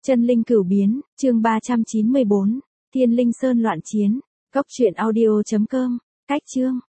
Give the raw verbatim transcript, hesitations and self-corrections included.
Chân linh cửu biến, chương ba trăm chín mươi bốn, Thiên Linh Sơn loạn chiến, cốc truyện audio chấm com, cách chương.